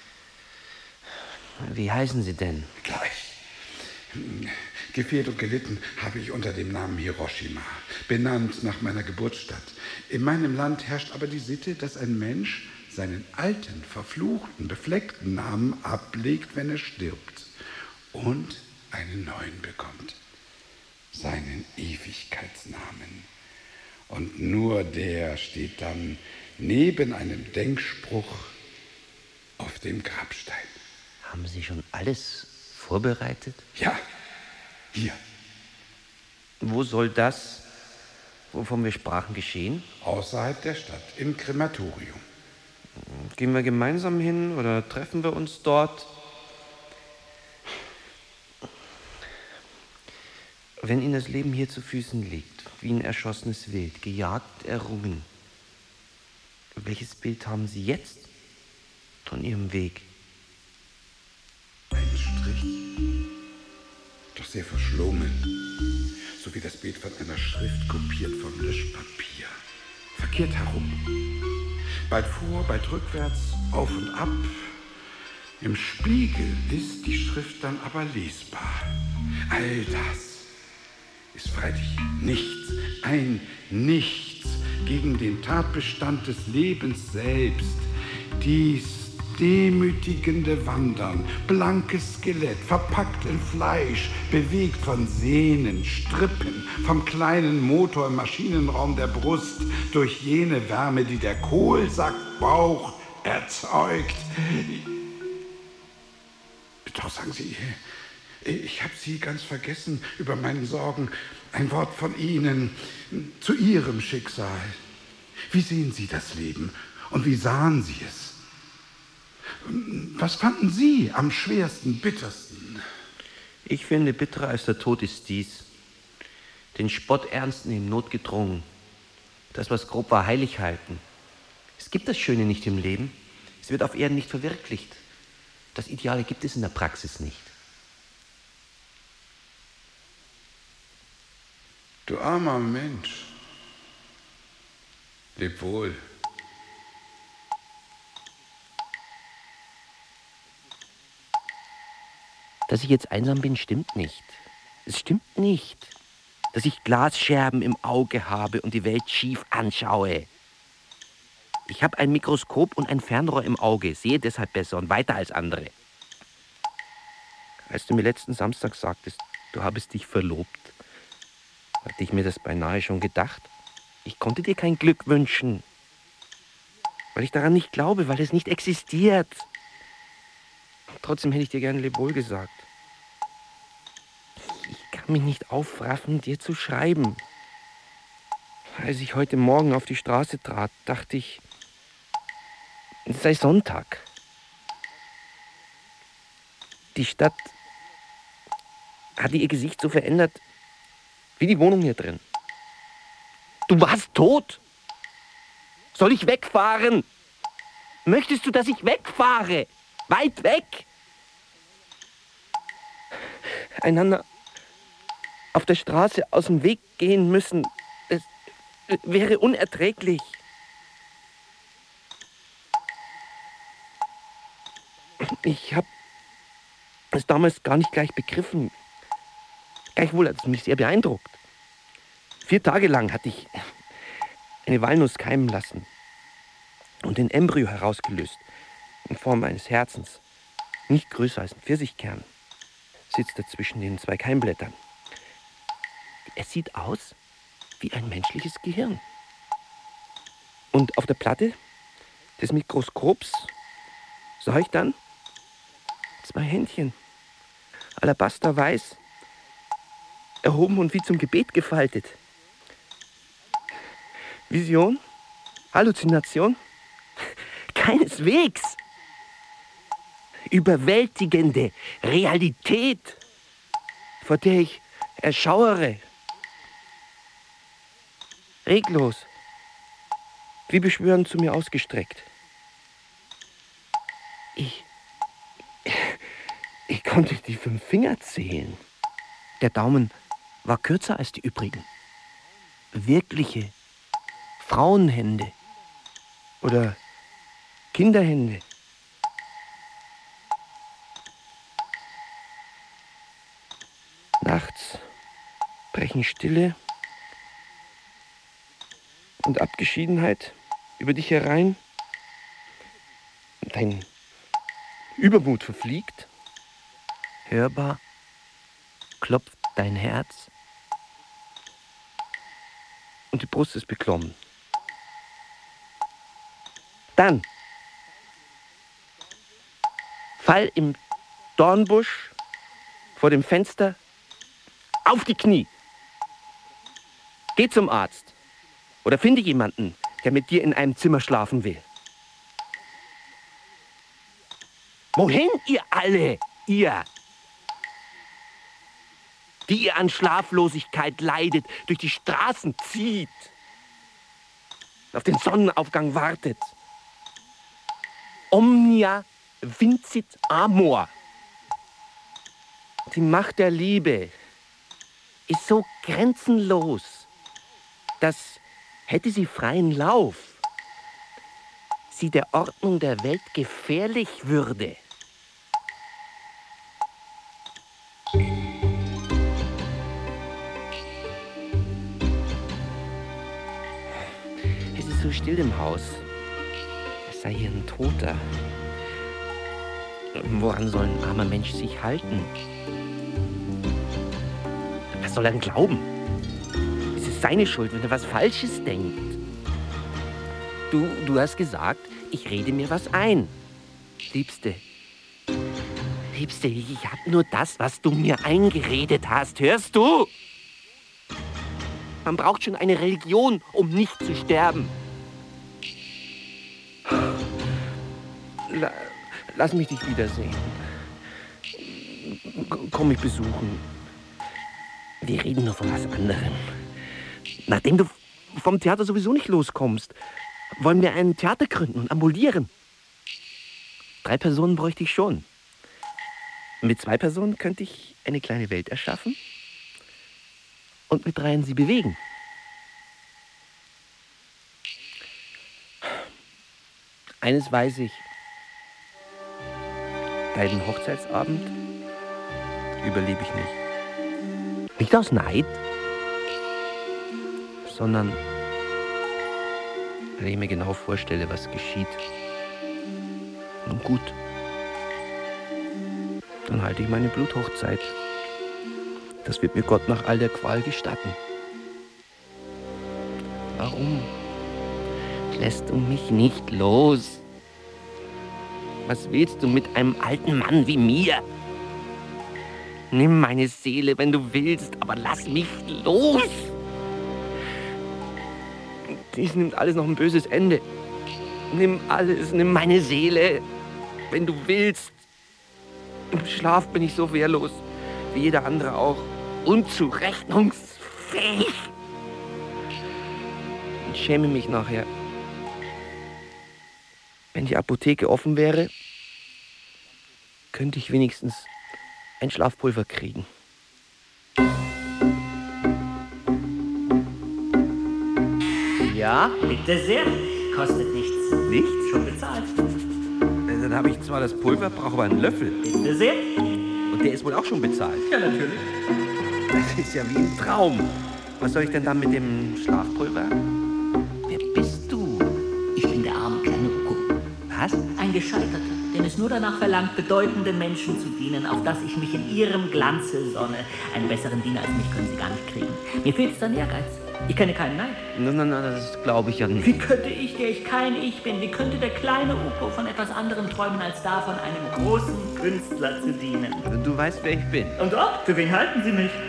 Wie heißen Sie denn? Gleich. Gefehlt und gelitten habe ich unter dem Namen Hiroshima, benannt nach meiner Geburtsstadt. In meinem Land herrscht aber die Sitte, dass ein Mensch seinen alten, verfluchten, befleckten Namen ablegt, wenn er stirbt und einen neuen bekommt. Seinen Ewigkeitsnamen. Und nur der steht dann neben einem Denkspruch auf dem Grabstein. Haben Sie schon alles vorbereitet? Ja, hier. Wo soll das, wovon wir sprachen, geschehen? Außerhalb der Stadt, im Krematorium. Gehen wir gemeinsam hin oder treffen wir uns dort? Wenn Ihnen das Leben hier zu Füßen liegt, wie ein erschossenes Wild, gejagt, errungen, welches Bild haben Sie jetzt von Ihrem Weg? Ein Strich, doch sehr verschlungen, so wie das Bild von einer Schrift kopiert vom Löschpapier. Verkehrt herum. Bald vor, bald rückwärts, auf und ab. Im Spiegel ist die Schrift dann aber lesbar. All das ist freilich nichts, ein Nichts gegen den Tatbestand des Lebens selbst. Dies demütigende Wandern, blankes Skelett, verpackt in Fleisch, bewegt von Sehnen, Strippen, vom kleinen Motor im Maschinenraum der Brust, durch jene Wärme, die der Kohlsackbauch erzeugt. Doch sagen Sie, ich habe Sie ganz vergessen über meine Sorgen. Ein Wort von Ihnen zu Ihrem Schicksal. Wie sehen Sie das Leben und wie sahen Sie es? Was fanden Sie am schwersten, bittersten? Ich finde, bitterer als der Tod ist dies. Den Spott ernst nehmen, notgedrungen. Das, was grob war, heilig halten. Es gibt das Schöne nicht im Leben. Es wird auf Erden nicht verwirklicht. Das Ideale gibt es in der Praxis nicht. Du armer Mensch. Leb wohl. Dass ich jetzt einsam bin, stimmt nicht. Es stimmt nicht, dass ich Glasscherben im Auge habe und die Welt schief anschaue. Ich habe ein Mikroskop und ein Fernrohr im Auge, sehe deshalb besser und weiter als andere. Als du mir letzten Samstag sagtest, du habest dich verlobt, hatte ich mir das beinahe schon gedacht. Ich konnte dir kein Glück wünschen, weil ich daran nicht glaube, weil es nicht existiert. Trotzdem hätte ich dir gerne Lebewohl gesagt. Ich kann kann mich nicht aufraffen, dir zu schreiben. Als ich heute Morgen auf die Straße trat, dachte ich, es sei Sonntag. Die Stadt hatte ihr Gesicht so verändert wie die Wohnung hier drin. Du warst tot. Soll ich wegfahren? Möchtest du, dass ich wegfahre? Weit weg? Einander auf der Straße aus dem Weg gehen müssen, das wäre unerträglich. Ich habe es damals gar nicht gleich begriffen. Gleichwohl hat es mich sehr beeindruckt. 4 Tage lang hatte ich eine Walnuss keimen lassen und den Embryo herausgelöst in Form eines Herzens, nicht größer als ein Pfirsichkern, sitzt er zwischen den 2 Keimblättern. Er sieht aus wie ein menschliches Gehirn. Und auf der Platte des Mikroskops sah ich dann 2 Händchen, alabasterweiß, erhoben und wie zum Gebet gefaltet. Vision? Halluzination? Keineswegs. Überwältigende Realität, vor der ich erschauere. Reglos, wie beschwörend zu mir ausgestreckt. Ich konnte die 5 Finger zählen. Der Daumen war kürzer als die übrigen. Wirkliche Frauenhände oder Kinderhände. Nachts brechen Stille und Abgeschiedenheit über dich herein. Dein Übermut verfliegt. Hörbar klopft dein Herz und die Brust ist beklommen. Dann fall im Dornbusch vor dem Fenster auf die Knie. Geh zum Arzt oder finde jemanden, der mit dir in einem Zimmer schlafen will. Wohin ihr alle, ihr, die ihr an Schlaflosigkeit leidet, durch die Straßen zieht, auf den Sonnenaufgang wartet? Omnia vincit amor. Die Macht der Liebe ist so grenzenlos, dass, hätte sie freien Lauf, sie der Ordnung der Welt gefährlich würde. Es ist so still im Haus. Es sei hier ein Toter. Woran soll ein armer Mensch sich halten? Was soll er denn glauben? Es ist seine Schuld, wenn er was Falsches denkt. Du hast gesagt, ich rede mir was ein. Liebste, ich hab nur das, was du mir eingeredet hast. Hörst du? Man braucht schon eine Religion, um nicht zu sterben. Lass mich dich wiedersehen. Komm mich besuchen. Wir reden nur von was anderem. Nachdem du vom Theater sowieso nicht loskommst, wollen wir ein Theater gründen und ambulieren. 3 Personen bräuchte ich schon. Mit 2 Personen könnte ich eine kleine Welt erschaffen und mit 3 sie bewegen. Eines weiß ich. Deinen Hochzeitsabend überlebe ich nicht. Nicht aus Neid, sondern weil ich mir genau vorstelle, was geschieht. Nun gut, dann halte ich meine Bluthochzeit. Das wird mir Gott nach all der Qual gestatten. Warum lässt du mich nicht los? Was willst du mit einem alten Mann wie mir? Nimm meine Seele, wenn du willst, aber lass mich los. Dies nimmt alles noch ein böses Ende. Nimm alles, nimm meine Seele, wenn du willst. Im Schlaf bin ich so wehrlos, wie jeder andere auch. Unzurechnungsfähig. Ich schäme mich nachher. Wenn die Apotheke offen wäre, könnte ich wenigstens ein Schlafpulver kriegen. Ja, bitte sehr. Kostet nichts. Nichts? Schon bezahlt. Dann habe ich zwar das Pulver, brauche aber einen Löffel. Bitte sehr. Und der ist wohl auch schon bezahlt. Ja, natürlich. Das ist ja wie ein Traum. Was soll ich denn dann mit dem Schlafpulver? Wer bist du? Ich bin der arme kleine Uko. Was? Ein Gescheiterter, den es nur danach verlangt, bedeutenden Menschen zu dienen, auf dass ich mich in ihrem Glanze sonne. Einen besseren Diener als mich können sie gar nicht kriegen. Mir fehlt es an Ehrgeiz. Ich kenne keinen Neid. Nein, das glaube ich ja nicht. Wie könnte ich, der ich kein Ich bin, wie könnte der kleine Uko von etwas anderem träumen, als davon, einem großen Künstler zu dienen? Du weißt, wer ich bin. Und ob? Für wen halten Sie mich?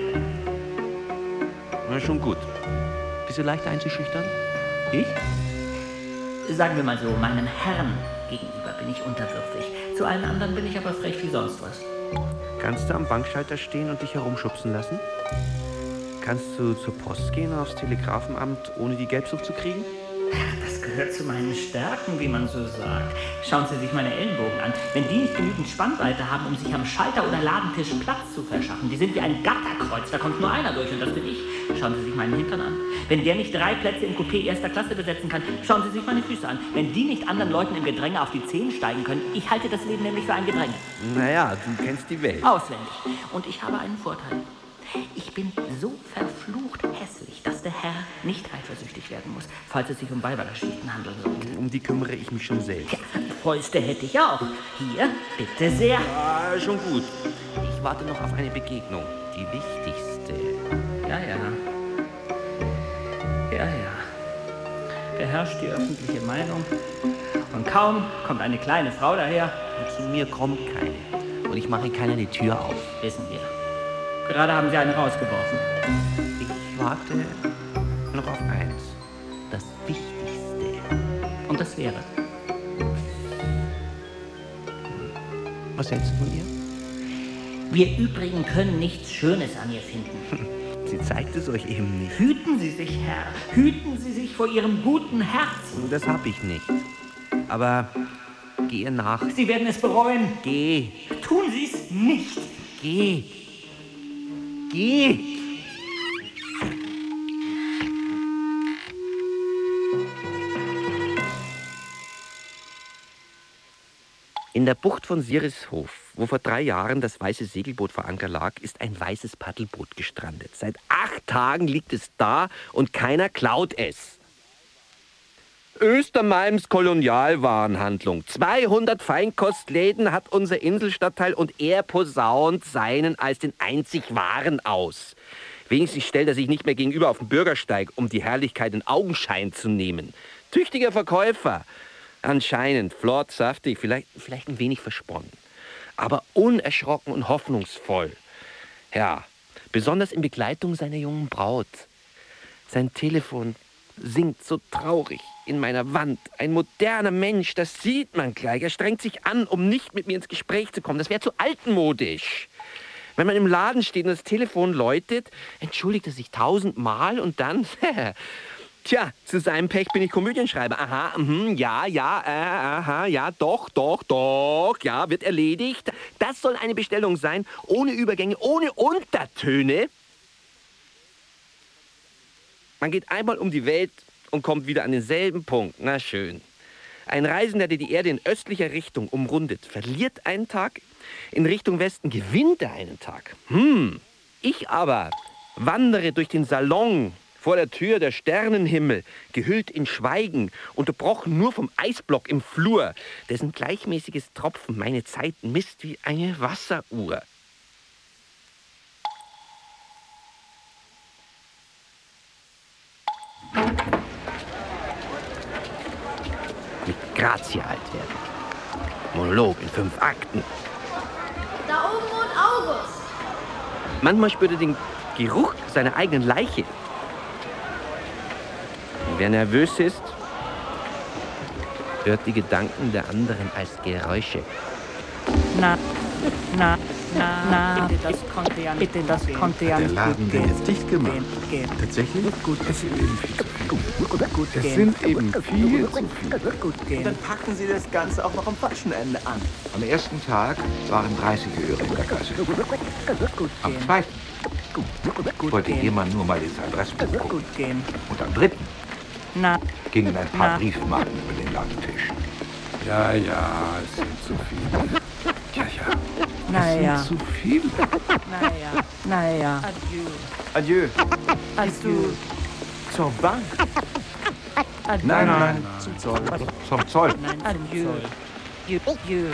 Na, schon gut. Bist du leicht einzuschüchtern? Ich? Sagen wir mal so, meinem Herrn gegenüber bin ich unterwürfig. Zu allen anderen bin ich aber frech wie sonst was. Kannst du am Bankschalter stehen und dich herumschubsen lassen? Kannst du zur Post gehen, aufs Telegrafenamt, ohne die Gelbsucht zu kriegen? Das gehört zu meinen Stärken, wie man so sagt. Schauen Sie sich meine Ellenbogen an. Wenn die nicht genügend Spannweite haben, um sich am Schalter oder Ladentisch Platz zu verschaffen, die sind wie ein Gatterkreuz, da kommt nur einer durch und das bin ich. Schauen Sie sich meinen Hintern an. Wenn der nicht 3 Plätze im Coupé erster Klasse besetzen kann, schauen Sie sich meine Füße an. Wenn die nicht anderen Leuten im Gedränge auf die Zehen steigen können, ich halte das Leben nämlich für ein Gedränge. Naja, du kennst die Welt. Auswendig. Und ich habe einen Vorteil. Ich bin so verflucht hässlich, dass der Herr nicht eifersüchtig werden muss, falls es sich um Weibergeschichten handeln sollte. Um die kümmere ich mich schon selbst. Ja, Fäuste hätte ich auch. Hier, bitte sehr. Ja, schon gut. Ich warte noch auf eine Begegnung. Die wichtigste. Ja. Beherrscht die öffentliche Meinung. Und kaum kommt eine kleine Frau daher. Und zu mir kommt keine. Und ich mache keiner die Tür auf. Wissen wir. Gerade haben Sie eine rausgeworfen. Ich warte noch auf eins. Das Wichtigste. Und das wäre? Was hältst du von ihr? Wir übrigen können nichts Schönes an ihr finden. Sie zeigt es euch eben nicht. Hüten Sie sich, Herr. Hüten Sie sich vor Ihrem guten Herzen. Das hab ich nicht. Aber geh ihr nach. Sie werden es bereuen. Geh. Tun Sie es nicht. Geh. Geh! In der Bucht von Sirishof, wo vor 3 Jahren das weiße Segelboot vor Anker lag, ist ein weißes Paddelboot gestrandet. Seit 8 Tagen liegt es da und keiner klaut es. Östermalms Kolonialwarenhandlung. 200 Feinkostläden hat unser Inselstadtteil und er posaunt seinen als den einzig Wahren aus. Wenigstens stellt er sich nicht mehr gegenüber auf den Bürgersteig, um die Herrlichkeit in Augenschein zu nehmen. Tüchtiger Verkäufer. Anscheinend flott, saftig, vielleicht ein wenig versponnen. Aber unerschrocken und hoffnungsvoll. Ja, besonders in Begleitung seiner jungen Braut. Sein Telefon singt so traurig in meiner Wand. Ein moderner Mensch, das sieht man gleich. Er strengt sich an, um nicht mit mir ins Gespräch zu kommen. Das wäre zu altmodisch. Wenn man im Laden steht und das Telefon läutet, entschuldigt er sich 1000-mal und dann, tja, zu seinem Pech bin ich Komödienschreiber. Aha, ja, doch, ja, wird erledigt. Das soll eine Bestellung sein, ohne Übergänge, ohne Untertöne. Man geht einmal um die Welt und kommt wieder an denselben Punkt. Na schön. Ein Reisender, der die Erde in östlicher Richtung umrundet, verliert einen Tag. In Richtung Westen gewinnt er einen Tag. Ich aber wandere durch den Salon vor der Tür der Sternenhimmel, gehüllt in Schweigen, unterbrochen nur vom Eisblock im Flur, dessen gleichmäßiges Tropfen meine Zeit misst wie eine Wasseruhr. Mit Grazie Altwerk. Monolog in 5 Akten. Da oben wohnt August. Manchmal spürt er den Geruch seiner eigenen Leiche. Und wer nervös ist, hört die Gedanken der anderen als Geräusche. Na, bitte, das konnte ja Der nicht Laden gut wird gehen. jetzt dicht gemacht. Tatsächlich? Gut, es sind eben viel zu viele. Es sind eben viel zu viele. Und dann packen Sie das Ganze auch noch am falschen Ende an. Am ersten Tag waren 30 Öre in der Kasse. Am zweiten wollte jemand nur mal ins Adressbuch gucken. Und am dritten gingen ein paar Briefmarken über den Ladentisch. Ja, es sind zu viele. Ja. Naja. Es sind zu viele. Naja. Adieu. Adieu. Zur Bank. Nein, Zum Zoll. zum Zoll. Adieu. Adieu.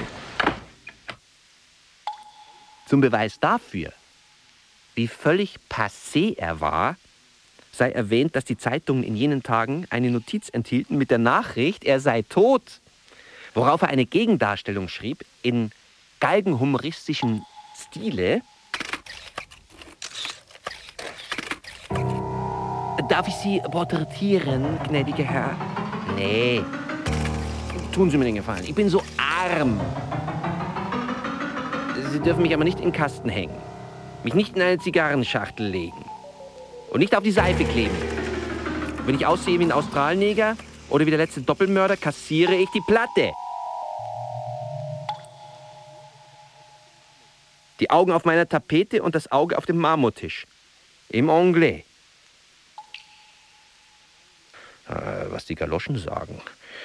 Zum Beweis dafür, wie völlig passé er war, sei erwähnt, dass die Zeitungen in jenen Tagen eine Notiz enthielten mit der Nachricht, er sei tot, worauf er eine Gegendarstellung schrieb in galgenhumoristischen Stile. Darf ich Sie porträtieren, gnädiger Herr? Nee. Tun Sie mir den Gefallen. Ich bin so arm. Sie dürfen mich aber nicht in den Kasten hängen. Mich nicht in eine Zigarrenschachtel legen. Und nicht auf die Seife kleben. Wenn ich aussehe wie ein Australneger oder wie der letzte Doppelmörder, kassiere ich die Platte. Die Augen auf meiner Tapete und das Auge auf dem Marmortisch. Im Anglais. Was die Galoschen sagen.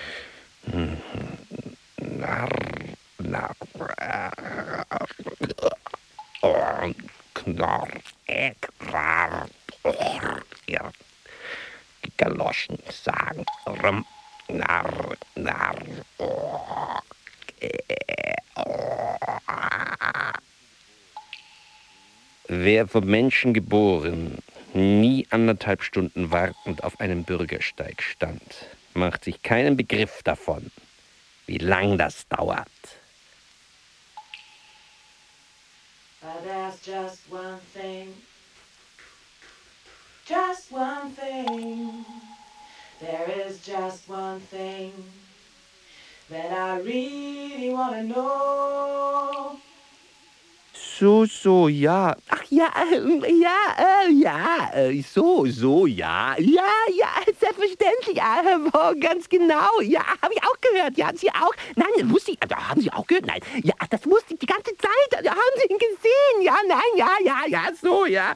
Ja. Die Galoschen sagen. Wer vom Menschen geboren, nie 1,5 Stunden wartend auf einem Bürgersteig stand, macht sich keinen Begriff davon, wie lang das dauert. But there's just one thing. There is just one thing that I really want to know. So, ja. Ach ja, ja, selbstverständlich, ganz genau. Ja, habe ich auch gehört. Ja, Sie auch? Nein, wusste ich. Haben Sie auch gehört? Nein. Ja, das wusste ich die ganze Zeit. Haben Sie ihn gesehen? Ja, nein, ja, so, ja.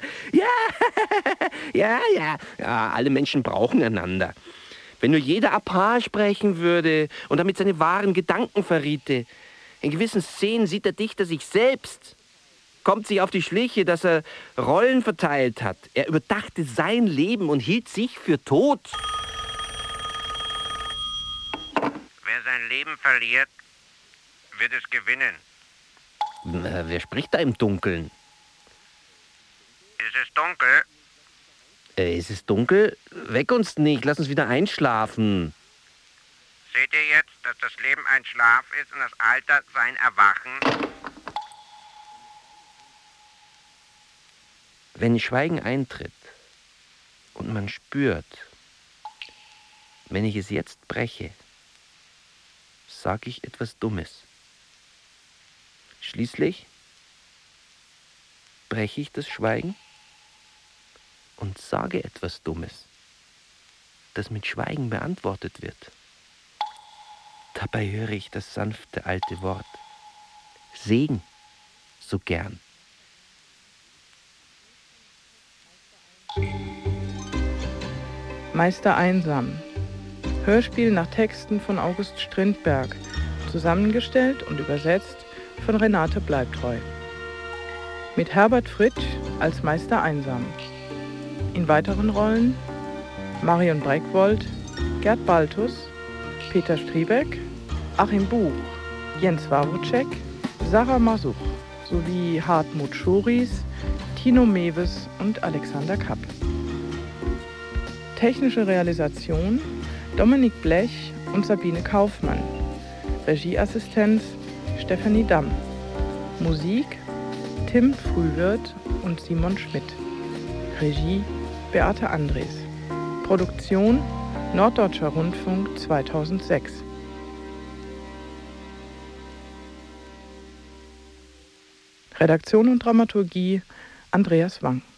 Ja, alle Menschen brauchen einander. Wenn nur jeder à part sprechen würde und damit seine wahren Gedanken verriete. In gewissen Szenen sieht der Dichter sich selbst. Kommt sich auf die Schliche, dass er Rollen verteilt hat. Er überdachte sein Leben und hielt sich für tot. Wer sein Leben verliert, wird es gewinnen. Wer spricht da im Dunkeln? Ist es dunkel? Ist es dunkel? Weck uns nicht, lass uns wieder einschlafen. Seht ihr jetzt, dass das Leben ein Schlaf ist und das Alter sein Erwachen? Wenn Schweigen eintritt und man spürt, wenn ich es jetzt breche, sage ich etwas Dummes. Schließlich breche ich das Schweigen und sage etwas Dummes, das mit Schweigen beantwortet wird. Dabei höre ich das sanfte alte Wort Segen so gern. Meister einsam. Hörspiel nach Texten von August Strindberg, zusammengestellt und übersetzt von Renate Bleibtreu. Mit Herbert Fritsch als Meister einsam. In weiteren Rollen Marion Breckwold, Gerd Baltus, Peter Striebeck, Achim Buch, Jens Wawrcek, Sarah Masuch sowie Hartmut Schoris, Tino Mewes und Alexander Kapp. Technische Realisation Dominik Blech und Sabine Kaufmann. Regieassistenz Stefanie Damm. Musik Tim Frühwirth und Simon Schmidt. Regie Beate Andres. Produktion Norddeutscher Rundfunk 2006. Redaktion und Dramaturgie Andreas Wang.